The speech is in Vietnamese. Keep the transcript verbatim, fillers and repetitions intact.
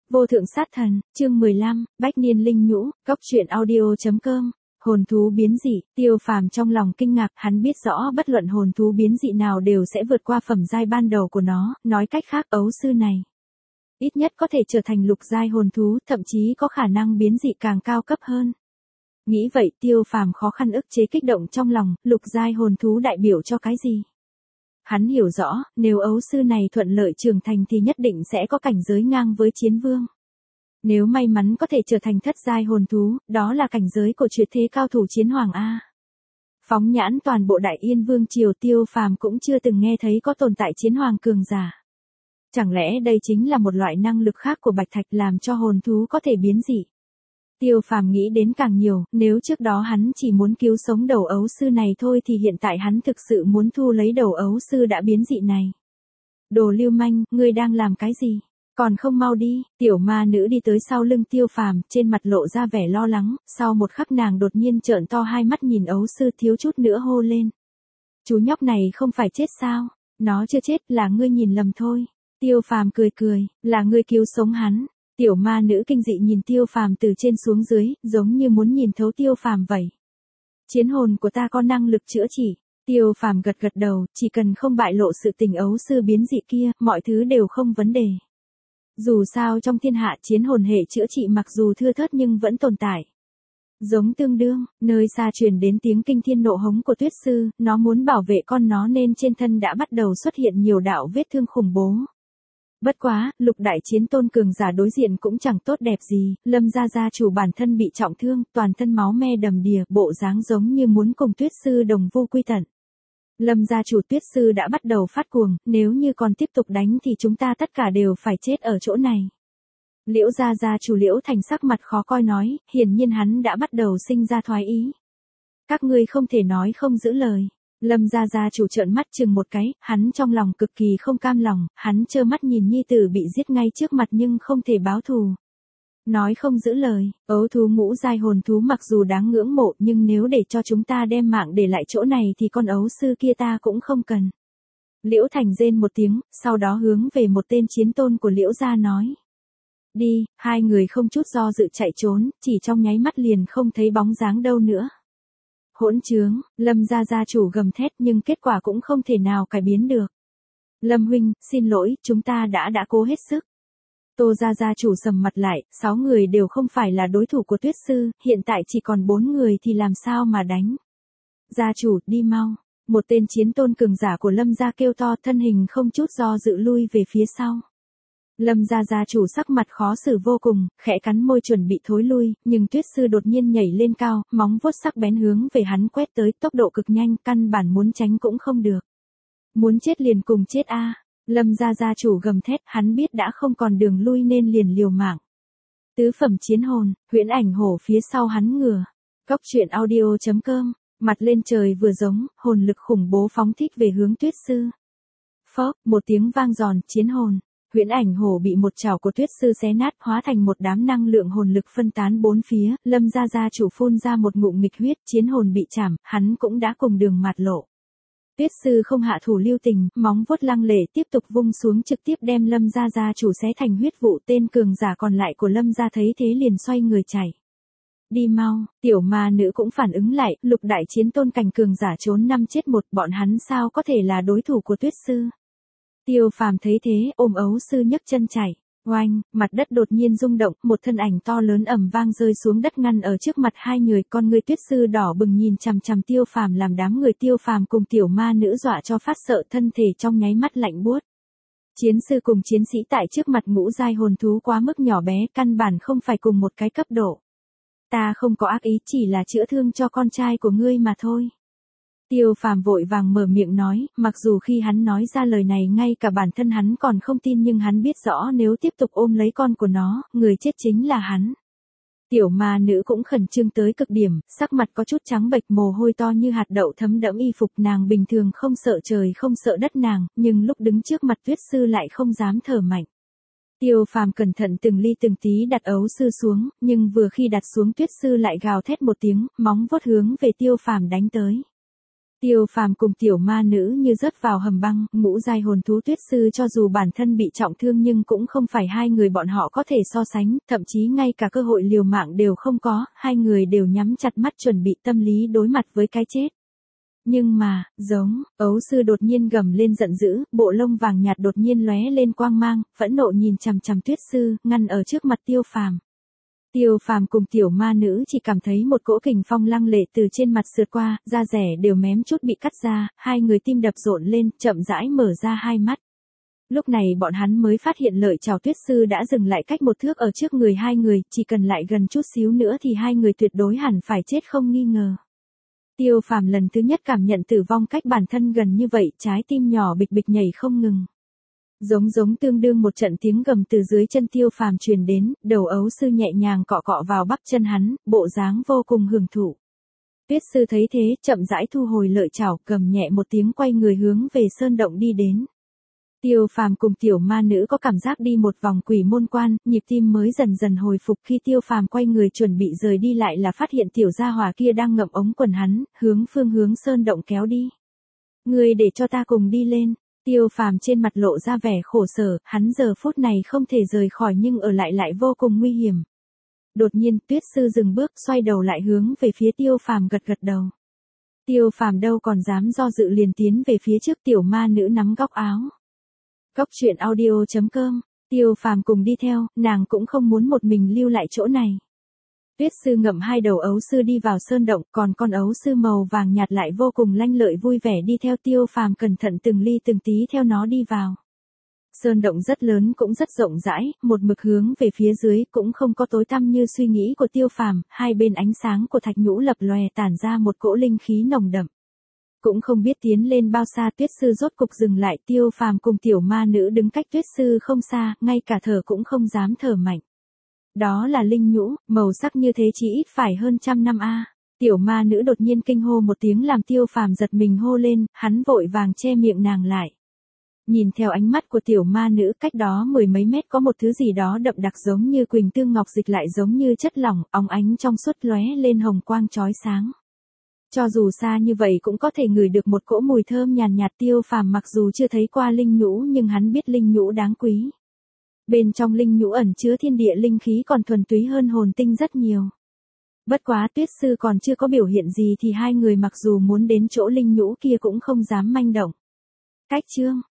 Vô thượng sát thần, chương mười lăm, Bách niên linh nhũ, góc truyện audio.com. Hồn thú biến dị, Tiêu Phàm trong lòng kinh ngạc, hắn biết rõ bất luận hồn thú biến dị nào đều sẽ vượt qua phẩm giai ban đầu của nó, nói cách khác ấu sư này ít nhất có thể trở thành lục giai hồn thú, thậm chí có khả năng biến dị càng cao cấp hơn. Nghĩ vậy, Tiêu Phàm khó khăn ức chế kích động trong lòng, lục giai hồn thú đại biểu cho cái gì? Hắn hiểu rõ, nếu ấu sư này thuận lợi trưởng thành thì nhất định sẽ có cảnh giới ngang với chiến vương. Nếu may mắn có thể trở thành thất giai hồn thú, đó là cảnh giới của tuyệt thế cao thủ chiến hoàng A. Phóng nhãn toàn bộ Đại Yên Vương triều, Tiêu Phàm cũng chưa từng nghe thấy có tồn tại chiến hoàng cường giả. Chẳng lẽ đây chính là một loại năng lực khác của bạch thạch làm cho hồn thú có thể biến dị? Tiêu Phàm nghĩ đến càng nhiều, nếu trước đó hắn chỉ muốn cứu sống đầu ấu sư này thôi thì hiện tại hắn thực sự muốn thu lấy đầu ấu sư đã biến dị này. Đồ lưu manh, ngươi đang làm cái gì? Còn không mau đi. Tiểu ma nữ đi tới sau lưng Tiêu Phàm, trên mặt lộ ra vẻ lo lắng, sau một khắc nàng đột nhiên trợn to hai mắt nhìn ấu sư, thiếu chút nữa hô lên. Chú nhóc này không phải chết sao? Nó chưa chết, là ngươi nhìn lầm thôi. Tiêu Phàm cười cười, là ngươi cứu sống hắn. Tiểu ma nữ kinh dị nhìn Tiêu Phàm từ trên xuống dưới, giống như muốn nhìn thấu Tiêu Phàm vậy. Chiến hồn của ta có năng lực chữa trị. Tiêu Phàm gật gật đầu, chỉ cần không bại lộ sự tình ấu sư biến dị kia, mọi thứ đều không vấn đề. Dù sao trong thiên hạ chiến hồn hệ chữa trị mặc dù thưa thớt nhưng vẫn tồn tại. Giống tương đương, nơi xa truyền đến tiếng kinh thiên nộ hống của Tuyết Sư, nó muốn bảo vệ con nó nên trên thân đã bắt đầu xuất hiện nhiều đạo vết thương khủng bố. Bất quá, lục đại chiến tôn cường giả đối diện cũng chẳng tốt đẹp gì, Lâm gia gia chủ bản thân bị trọng thương, toàn thân máu me đầm đìa, bộ dáng giống như muốn cùng Tuyết Sư đồng vu quy tận. Lâm gia chủ, Tuyết Sư đã bắt đầu phát cuồng, nếu như còn tiếp tục đánh thì chúng ta tất cả đều phải chết ở chỗ này. Liễu gia gia chủ Liễu Thành sắc mặt khó coi nói, hiển nhiên hắn đã bắt đầu sinh ra thoái ý. Các ngươi không thể nói không giữ lời. Lâm gia gia chủ trợn mắt chừng một cái, hắn trong lòng cực kỳ không cam lòng, hắn trơ mắt nhìn nhi tử bị giết ngay trước mặt nhưng không thể báo thù. Nói không giữ lời, ấu thú ngũ giai hồn thú mặc dù đáng ngưỡng mộ nhưng nếu để cho chúng ta đem mạng để lại chỗ này thì con ấu sư kia ta cũng không cần. Liễu Thành rên một tiếng, sau đó hướng về một tên chiến tôn của Liễu gia nói. Đi, hai người không chút do dự chạy trốn, chỉ trong nháy mắt liền không thấy bóng dáng đâu nữa. Hỗn trướng, Lâm gia gia chủ gầm thét nhưng kết quả cũng không thể nào cải biến được. Lâm huynh, xin lỗi, chúng ta đã đã cố hết sức. Tô gia gia chủ sầm mặt lại, sáu người đều không phải là đối thủ của Tuyết Sư, hiện tại chỉ còn bốn người thì làm sao mà đánh. Gia chủ, đi mau. Một tên chiến tôn cường giả của Lâm gia kêu to, thân hình không chút do dự lui về phía sau. Lâm gia gia chủ sắc mặt khó xử vô cùng, khẽ cắn môi chuẩn bị thối lui, nhưng Tuyết Sư đột nhiên nhảy lên cao, móng vuốt sắc bén hướng về hắn quét tới, tốc độ cực nhanh, căn bản muốn tránh cũng không được. Muốn chết liền cùng chết a. Lâm gia gia chủ gầm thét, hắn biết đã không còn đường lui nên liền liều mạng. Tứ phẩm chiến hồn, huyễn ảnh hổ phía sau hắn ngửa. Góc truyện audio.com, mặt lên trời vừa giống, hồn lực khủng bố phóng thích về hướng Tuyết Sư. Phốc, một tiếng vang giòn, chiến hồn. Huyễn ảnh hổ bị một chảo của Tuyết Sư xé nát, hóa thành một đám năng lượng hồn lực phân tán bốn phía, Lâm gia gia chủ phun ra một ngụm nghịch huyết, chiến hồn bị chảm, hắn cũng đã cùng đường mạt lộ. Tuyết Sư không hạ thủ lưu tình, móng vuốt lăng lệ tiếp tục vung xuống trực tiếp đem Lâm gia gia chủ xé thành huyết vụ, tên cường giả còn lại của Lâm gia thấy thế liền xoay người chạy. Đi mau, tiểu ma nữ cũng phản ứng lại, lục đại chiến tôn cảnh cường giả trốn năm chết một, bọn hắn sao có thể là đối thủ của Tuyết Sư. Tiêu Phàm thấy thế, ôm ấu sư nhấc chân chạy. Oanh, mặt đất đột nhiên rung động, một thân ảnh to lớn ầm vang rơi xuống đất ngăn ở trước mặt hai người, con người Tuyết Sư đỏ bừng nhìn chằm chằm Tiêu Phàm làm đám người Tiêu Phàm cùng tiểu ma nữ dọa cho phát sợ, thân thể trong nháy mắt lạnh buốt. Chiến sư cùng chiến sĩ tại trước mặt ngũ giai hồn thú quá mức nhỏ bé, căn bản không phải cùng một cái cấp độ. Ta không có ác ý, chỉ là chữa thương cho con trai của ngươi mà thôi. Tiêu Phàm vội vàng mở miệng nói, mặc dù khi hắn nói ra lời này ngay cả bản thân hắn còn không tin nhưng hắn biết rõ nếu tiếp tục ôm lấy con của nó, người chết chính là hắn. Tiểu ma nữ cũng khẩn trương tới cực điểm, sắc mặt có chút trắng bệch, mồ hôi to như hạt đậu thấm đẫm y phục nàng, bình thường không sợ trời không sợ đất nàng, nhưng lúc đứng trước mặt Tuyết Sư lại không dám thở mạnh. Tiêu Phàm cẩn thận từng ly từng tí đặt ấu sư xuống, nhưng vừa khi đặt xuống Tuyết Sư lại gào thét một tiếng, móng vuốt hướng về Tiêu Phàm đánh tới. Tiêu Phàm cùng tiểu ma nữ như rớt vào hầm băng, ngũ giai hồn thú Tuyết Sư cho dù bản thân bị trọng thương nhưng cũng không phải hai người bọn họ có thể so sánh, thậm chí ngay cả cơ hội liều mạng đều không có, hai người đều nhắm chặt mắt chuẩn bị tâm lý đối mặt với cái chết. Nhưng mà, giống, ấu sư đột nhiên gầm lên giận dữ, bộ lông vàng nhạt đột nhiên lóe lên quang mang, phẫn nộ nhìn chằm chằm Tuyết Sư, ngăn ở trước mặt Tiêu Phàm. Tiêu Phàm cùng tiểu ma nữ chỉ cảm thấy một cỗ kình phong lăng lệ từ trên mặt sượt qua, da rẻ đều mém chút bị cắt ra, hai người tim đập rộn lên, chậm rãi mở ra hai mắt. Lúc này bọn hắn mới phát hiện lợi chảo Tuyết Sư đã dừng lại cách một thước ở trước người hai người, chỉ cần lại gần chút xíu nữa thì hai người tuyệt đối hẳn phải chết không nghi ngờ. Tiêu Phàm lần thứ nhất cảm nhận tử vong cách bản thân gần như vậy, trái tim nhỏ bịch bịch nhảy không ngừng. Giống giống tương đương một trận tiếng gầm từ dưới chân Tiêu Phàm truyền đến, đầu ấu sư nhẹ nhàng cọ cọ vào bắp chân hắn, bộ dáng vô cùng hưởng thụ. Tuyết Sư thấy thế, chậm rãi thu hồi lợi chảo, cầm nhẹ một tiếng quay người hướng về sơn động đi đến. Tiêu Phàm cùng tiểu ma nữ có cảm giác đi một vòng quỷ môn quan, nhịp tim mới dần dần hồi phục. Khi Tiêu Phàm quay người chuẩn bị rời đi lại là phát hiện tiểu gia hỏa kia đang ngậm ống quần hắn, hướng phương hướng sơn động kéo đi. Người để cho ta cùng đi lên. Tiêu Phàm trên mặt lộ ra vẻ khổ sở, hắn giờ phút này không thể rời khỏi nhưng ở lại lại vô cùng nguy hiểm. Đột nhiên, Tuyết Sư dừng bước, xoay đầu lại hướng về phía Tiêu Phàm gật gật đầu. Tiêu Phàm đâu còn dám do dự, liền tiến về phía trước, tiểu ma nữ nắm góc áo. Góc truyện audio chấm com, Tiêu Phàm cùng đi theo, nàng cũng không muốn một mình lưu lại chỗ này. Tuyết Sư ngậm hai đầu ấu sư đi vào sơn động, còn con ấu sư màu vàng nhạt lại vô cùng lanh lợi vui vẻ đi theo Tiêu Phàm, cẩn thận từng ly từng tí theo nó đi vào. Sơn động rất lớn cũng rất rộng rãi, một mực hướng về phía dưới, cũng không có tối tăm như suy nghĩ của Tiêu Phàm, hai bên ánh sáng của thạch nhũ lập lòe tản ra một cỗ linh khí nồng đậm. Cũng không biết tiến lên bao xa, Tuyết Sư rốt cục dừng lại, Tiêu Phàm cùng tiểu ma nữ đứng cách Tuyết Sư không xa, ngay cả thở cũng không dám thở mạnh. Đó là linh nhũ, màu sắc như thế chỉ ít phải hơn trăm năm a. Tiểu ma nữ đột nhiên kinh hô một tiếng làm Tiêu Phàm giật mình hô lên, hắn vội vàng che miệng nàng lại. Nhìn theo ánh mắt của tiểu ma nữ, cách đó mười mấy mét có một thứ gì đó đậm đặc giống như quỳnh tương ngọc dịch lại giống như chất lỏng, óng ánh trong suốt lóe lên hồng quang chói sáng. Cho dù xa như vậy cũng có thể ngửi được một cỗ mùi thơm nhàn nhạt. Tiêu Phàm mặc dù chưa thấy qua linh nhũ nhưng hắn biết linh nhũ đáng quý. Bên trong linh nhũ ẩn chứa thiên địa linh khí còn thuần túy hơn hồn tinh rất nhiều. Bất quá Tuyết Sư còn chưa có biểu hiện gì thì hai người mặc dù muốn đến chỗ linh nhũ kia cũng không dám manh động. Cách chương